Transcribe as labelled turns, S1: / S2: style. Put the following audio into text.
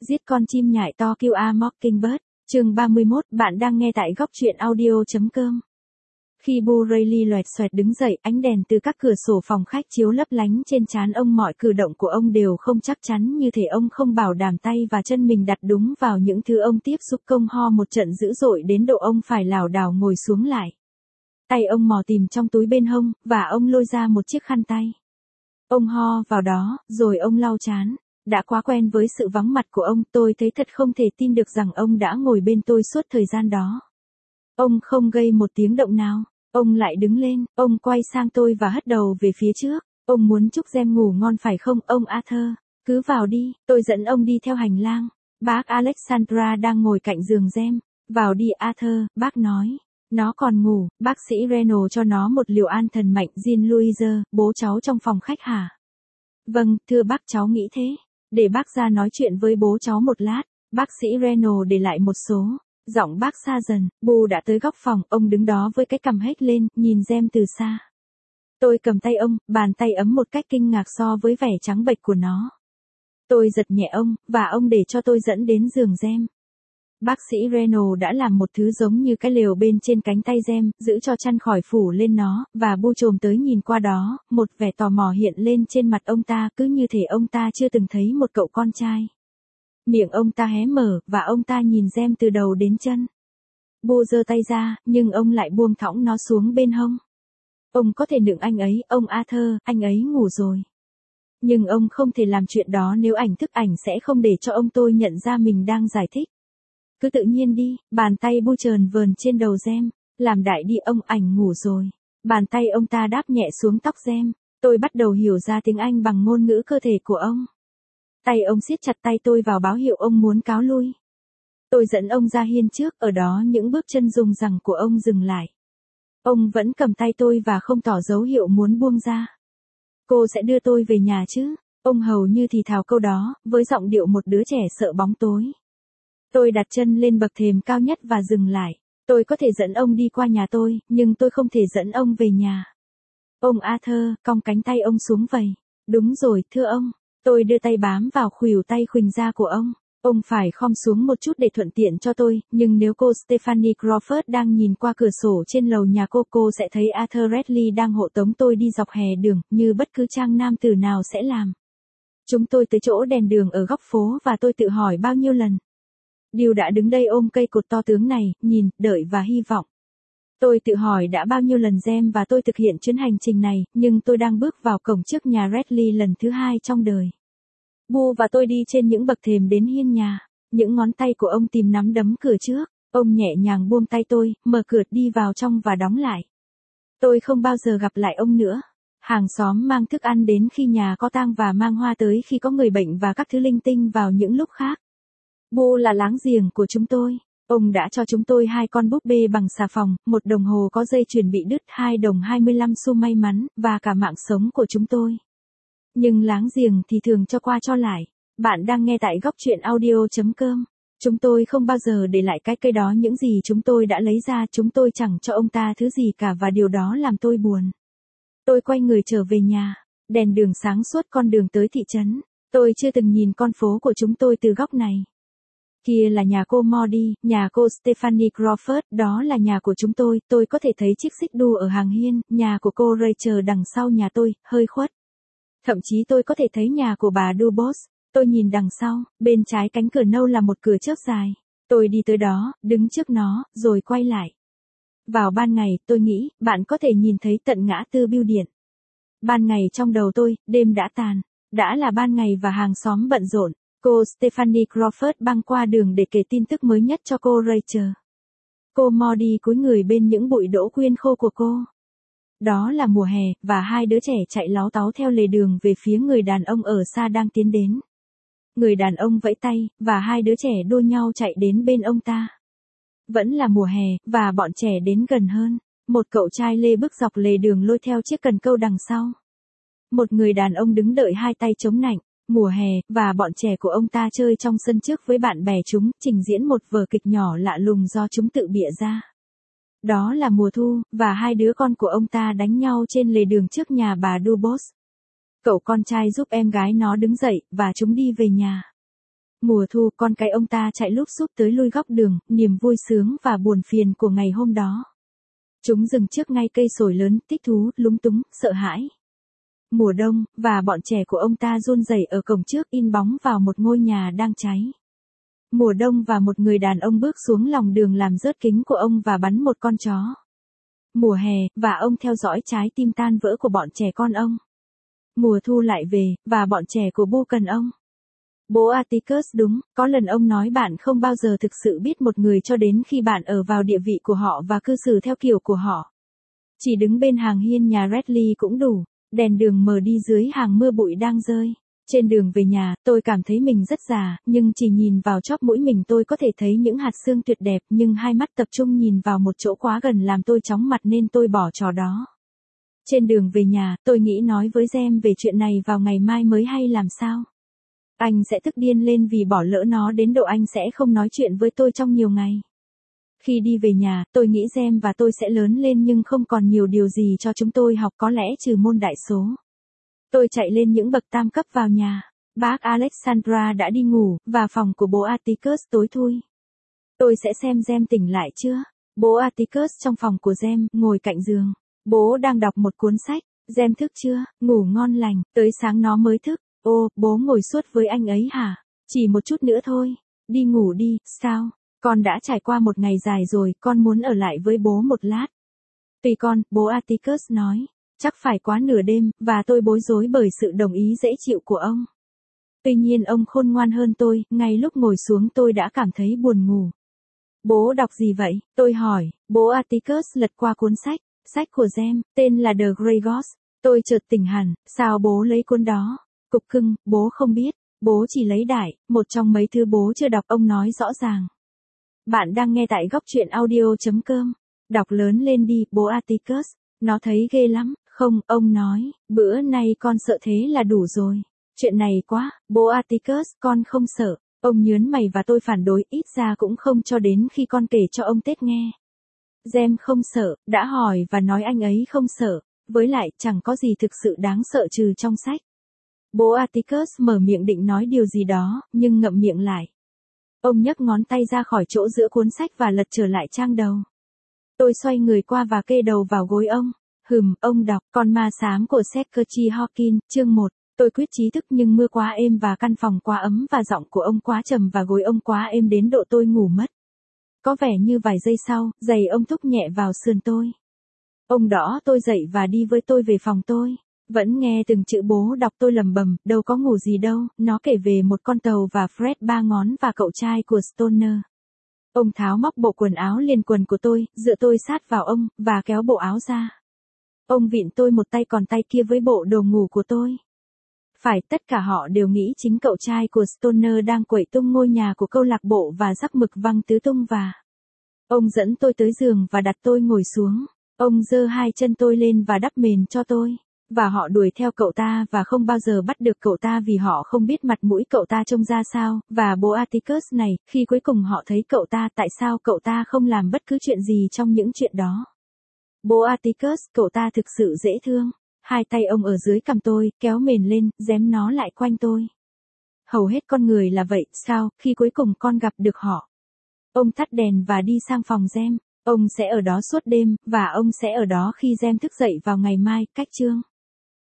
S1: Giết con chim nhại to Kill a Mockingbird, chương 31, bạn đang nghe tại góc truyện audio.com. Khi Boo Rayleigh loẹt xoẹt đứng dậy, ánh đèn từ các cửa sổ phòng khách chiếu lấp lánh trên trán ông, mọi cử động của ông đều không chắc chắn, như thể ông không bảo đảm tay và chân mình đặt đúng vào những thứ ông tiếp xúc. Công ho một trận dữ dội đến độ ông phải lảo đảo ngồi xuống lại. Tay ông mò tìm trong túi bên hông, và ông lôi ra một chiếc khăn tay. Ông ho vào đó, rồi ông lau trán. Đã quá quen với sự vắng mặt của ông, tôi thấy thật không thể tin được rằng ông đã ngồi bên tôi suốt thời gian đó. Ông không gây một tiếng động nào. Ông lại đứng lên, ông quay sang tôi và hất đầu về phía trước. Ông muốn chúc Gem ngủ ngon phải không, ông Arthur? Cứ vào đi, tôi dẫn ông đi theo hành lang. Bác Alexandra đang ngồi cạnh giường Gem. Vào đi Arthur, bác nói. Nó còn ngủ, bác sĩ Reynolds cho nó một liều an thần mạnh. Jean-Louise, bố cháu trong phòng khách hả? Vâng, thưa bác, cháu nghĩ thế. Để bác ra nói chuyện với bố cháu một lát. Bác sĩ Reynolds để lại một số. Giọng bác xa dần. Boo đã tới góc phòng, ông đứng đó với cái cằm hếch lên, nhìn Gem từ xa. Tôi cầm tay ông, bàn tay ấm một cách kinh ngạc so với vẻ trắng bệch của nó. Tôi giật nhẹ ông, và ông để cho tôi dẫn đến giường Gem. Bác sĩ Reynolds đã làm một thứ giống như cái lều bên trên cánh tay Gem, giữ cho chăn khỏi phủ lên nó, và Boo chồm tới nhìn qua đó, một vẻ tò mò hiện lên trên mặt ông ta, cứ như thể ông ta chưa từng thấy một cậu con trai. Miệng ông ta hé mở, và ông ta nhìn Gem từ đầu đến chân. Boo giơ tay ra, nhưng ông lại buông thõng nó xuống bên hông. Ông có thể nựng anh ấy, ông Arthur, anh ấy ngủ rồi. Nhưng ông không thể làm chuyện đó nếu ảnh thức ảnh sẽ không để cho ông tôi nhận ra mình đang giải thích. Cứ tự nhiên đi, bàn tay Boo trờn vờn trên đầu Gem. Làm đại đi ông, ảnh ngủ rồi. Bàn tay ông ta đáp nhẹ xuống tóc Gem. Tôi bắt đầu hiểu ra tiếng Anh bằng ngôn ngữ cơ thể của ông. Tay ông siết chặt tay tôi vào báo hiệu ông muốn cáo lui. Tôi dẫn ông ra hiên trước, ở đó những bước chân rùng rằng của ông dừng lại. Ông vẫn cầm tay tôi và không tỏ dấu hiệu muốn buông ra. Cô sẽ đưa tôi về nhà chứ? Ông hầu như thì thào câu đó, với giọng điệu một đứa trẻ sợ bóng tối. Tôi đặt chân lên bậc thềm cao nhất và dừng lại. Tôi có thể dẫn ông đi qua nhà tôi, nhưng tôi không thể dẫn ông về nhà. Ông Arthur, cong cánh tay ông xuống vầy. Đúng rồi, thưa ông. Tôi đưa tay bám vào khuỷu tay khuỳnh da của ông. Ông phải khom xuống một chút để thuận tiện cho tôi, nhưng nếu cô Stephanie Crawford đang nhìn qua cửa sổ trên lầu nhà cô sẽ thấy Arthur Radley đang hộ tống tôi đi dọc hè đường, như bất cứ trang nam tử nào sẽ làm. Chúng tôi tới chỗ đèn đường ở góc phố và tôi tự hỏi bao nhiêu lần. Điều đã đứng đây ôm cây cột to tướng này, nhìn, đợi và hy vọng. Tôi tự hỏi đã bao nhiêu lần Gem và tôi thực hiện chuyến hành trình này, nhưng tôi đang bước vào cổng trước nhà Radley lần thứ 2 trong đời. Boo và tôi đi trên những bậc thềm đến hiên nhà. Những ngón tay của ông tìm nắm đấm cửa trước. Ông nhẹ nhàng buông tay tôi, mở cửa đi vào trong và đóng lại. Tôi không bao giờ gặp lại ông nữa. Hàng xóm mang thức ăn đến khi nhà có tang và mang hoa tới khi có người bệnh và các thứ linh tinh vào những lúc khác. Boo là láng giềng của chúng tôi. Ông đã cho chúng tôi 2 con búp bê bằng xà phòng, một đồng hồ có dây chuyền bị đứt, 2 đồng 25 xu may mắn, và cả mạng sống của chúng tôi. Nhưng láng giềng thì thường cho qua cho lại. Bạn đang nghe tại góc truyện audio.com. Chúng tôi không bao giờ để lại cái cây đó, những gì chúng tôi đã lấy ra, chúng tôi chẳng cho ông ta thứ gì cả, và điều đó làm tôi buồn. Tôi quay người trở về nhà. Đèn đường sáng suốt con đường tới thị trấn. Tôi chưa từng nhìn con phố của chúng tôi từ góc này. Kia là nhà cô Maudie, nhà cô Stephanie Crawford, đó là nhà của chúng tôi có thể thấy chiếc xích đu ở hàng hiên, nhà của cô Rachel đằng sau nhà tôi, hơi khuất. Thậm chí tôi có thể thấy nhà của bà Dubos. Tôi nhìn đằng sau, bên trái cánh cửa nâu là một cửa chớp dài. Tôi đi tới đó, đứng trước nó, rồi quay lại. Vào ban ngày, tôi nghĩ, bạn có thể nhìn thấy tận ngã tư bưu điện. Ban ngày trong đầu tôi, đêm đã tàn. Đã là ban ngày và hàng xóm bận rộn. Cô Stephanie Crawford băng qua đường để kể tin tức mới nhất cho cô Rachel. Cô Maudie cúi người bên những bụi đỗ quyên khô của cô. Đó là mùa hè, và 2 đứa trẻ chạy láu táu theo lề đường về phía người đàn ông ở xa đang tiến đến. Người đàn ông vẫy tay, và 2 đứa trẻ đua nhau chạy đến bên ông ta. Vẫn là mùa hè, và bọn trẻ đến gần hơn. Một cậu trai lê bước dọc lề đường lôi theo chiếc cần câu đằng sau. Một người đàn ông đứng đợi 2 tay chống nạnh. Mùa hè, và bọn trẻ của ông ta chơi trong sân trước với bạn bè chúng, trình diễn một vở kịch nhỏ lạ lùng do chúng tự bịa ra. Đó là mùa thu, và 2 đứa con của ông ta đánh nhau trên lề đường trước nhà bà Dubos. Cậu con trai giúp em gái nó đứng dậy, và chúng đi về nhà. Mùa thu, con cái ông ta chạy lúp xúp tới lui góc đường, niềm vui sướng và buồn phiền của ngày hôm đó. Chúng dừng trước ngay cây sồi lớn, thích thú, lúng túng, sợ hãi. Mùa đông, và bọn trẻ của ông ta run rẩy ở cổng trước in bóng vào một ngôi nhà đang cháy. Mùa đông và một người đàn ông bước xuống lòng đường làm rớt kính của ông và bắn một con chó. Mùa hè, và ông theo dõi trái tim tan vỡ của bọn trẻ con ông. Mùa thu lại về, và bọn trẻ của Bu cần ông. Bố Atticus đúng, có lần ông nói bạn không bao giờ thực sự biết một người cho đến khi bạn ở vào địa vị của họ và cư xử theo kiểu của họ. Chỉ đứng bên hàng hiên nhà Redley cũng đủ, đèn đường mờ đi dưới hàng mưa bụi đang rơi. Trên đường về nhà, tôi cảm thấy mình rất già, nhưng chỉ nhìn vào chóp mũi mình tôi có thể thấy những hạt xương tuyệt đẹp, nhưng hai mắt tập trung nhìn vào một chỗ quá gần làm tôi chóng mặt nên tôi bỏ trò đó. Trên đường về nhà, tôi nghĩ nói với Gem về chuyện này vào ngày mai mới hay làm sao. Anh sẽ tức điên lên vì bỏ lỡ nó đến độ anh sẽ không nói chuyện với tôi trong nhiều ngày. Khi đi về nhà, tôi nghĩ Gem và tôi sẽ lớn lên nhưng không còn nhiều điều gì cho chúng tôi học có lẽ trừ môn đại số. Tôi chạy lên những bậc tam cấp vào nhà. Bác Alexandra đã đi ngủ, và phòng của bố Atticus tối thui. Tôi sẽ xem Gem tỉnh lại chưa. Bố Atticus trong phòng của Gem, ngồi cạnh giường. Bố đang đọc một cuốn sách. Gem thức chưa? Ngủ ngon lành, tới sáng nó mới thức. Ô, bố ngồi suốt với anh ấy hả? Chỉ một chút nữa thôi. Đi ngủ đi, sao? Con đã trải qua một ngày dài rồi, con muốn ở lại với bố một lát. Tùy con, bố Atticus nói. Chắc phải quá nửa đêm, và tôi bối rối bởi sự đồng ý dễ chịu của ông. Tuy nhiên ông khôn ngoan hơn tôi, ngay lúc ngồi xuống tôi đã cảm thấy buồn ngủ. Bố đọc gì vậy? Tôi hỏi, bố Atticus lật qua cuốn sách của Gem, tên là The Grey Ghost. Tôi chợt tỉnh hẳn, sao bố lấy cuốn đó? Cục cưng, bố không biết, bố chỉ lấy đại, một trong mấy thứ bố chưa đọc ông nói rõ ràng. Bạn đang nghe tại góc truyện audio.com. Đọc lớn lên đi, bố Atticus. Nó thấy ghê lắm, không, ông nói, bữa nay con sợ thế là đủ rồi. Chuyện này quá, bố Atticus, con không sợ. Ông nhớn mày và tôi phản đối, ít ra cũng không cho đến khi con kể cho ông Tết nghe. Gem không sợ, đã hỏi và nói anh ấy không sợ, với lại chẳng có gì thực sự đáng sợ trừ trong sách. Bố Atticus mở miệng định nói điều gì đó, nhưng ngậm miệng lại. Ông nhấc ngón tay ra khỏi chỗ giữa cuốn sách và lật trở lại trang đầu. Tôi xoay người qua và kê đầu vào gối ông. Ông đọc, Con ma xám của Secretary Hawkins, chương 1. Tôi quyết chí thức nhưng mưa quá êm và căn phòng quá ấm và giọng của ông quá trầm và gối ông quá êm đến độ tôi ngủ mất. Có vẻ như vài giây sau, giày ông thúc nhẹ vào sườn tôi. Ông đỡ tôi dậy và đi với tôi về phòng tôi. Vẫn nghe từng chữ bố đọc tôi lầm bầm, đâu có ngủ gì đâu, nó kể về một con tàu và Fred ba ngón và cậu trai của Stoner. Ông tháo móc bộ quần áo liền quần của tôi, dựa tôi sát vào ông, và kéo bộ áo ra. Ông vịn tôi một tay còn tay kia với bộ đồ ngủ của tôi. Phải, tất cả họ đều nghĩ chính cậu trai của Stoner đang quậy tung ngôi nhà của câu lạc bộ và rắc mực văng tứ tung và... Ông dẫn tôi tới giường và đặt tôi ngồi xuống. Ông giơ hai chân tôi lên và đắp mền cho tôi. Và họ đuổi theo cậu ta và không bao giờ bắt được cậu ta vì họ không biết mặt mũi cậu ta trông ra sao, và bố Atticus này, khi cuối cùng họ thấy cậu ta, tại sao cậu ta không làm bất cứ chuyện gì trong những chuyện đó. Bố Atticus, cậu ta thực sự dễ thương. Hai tay ông ở dưới cằm tôi, kéo mền lên, dém nó lại quanh tôi. Hầu hết con người là vậy, sao, khi cuối cùng con gặp được họ. Ông tắt đèn và đi sang phòng Gem. Ông sẽ ở đó suốt đêm, và ông sẽ ở đó khi Gem thức dậy vào ngày mai, cách chương.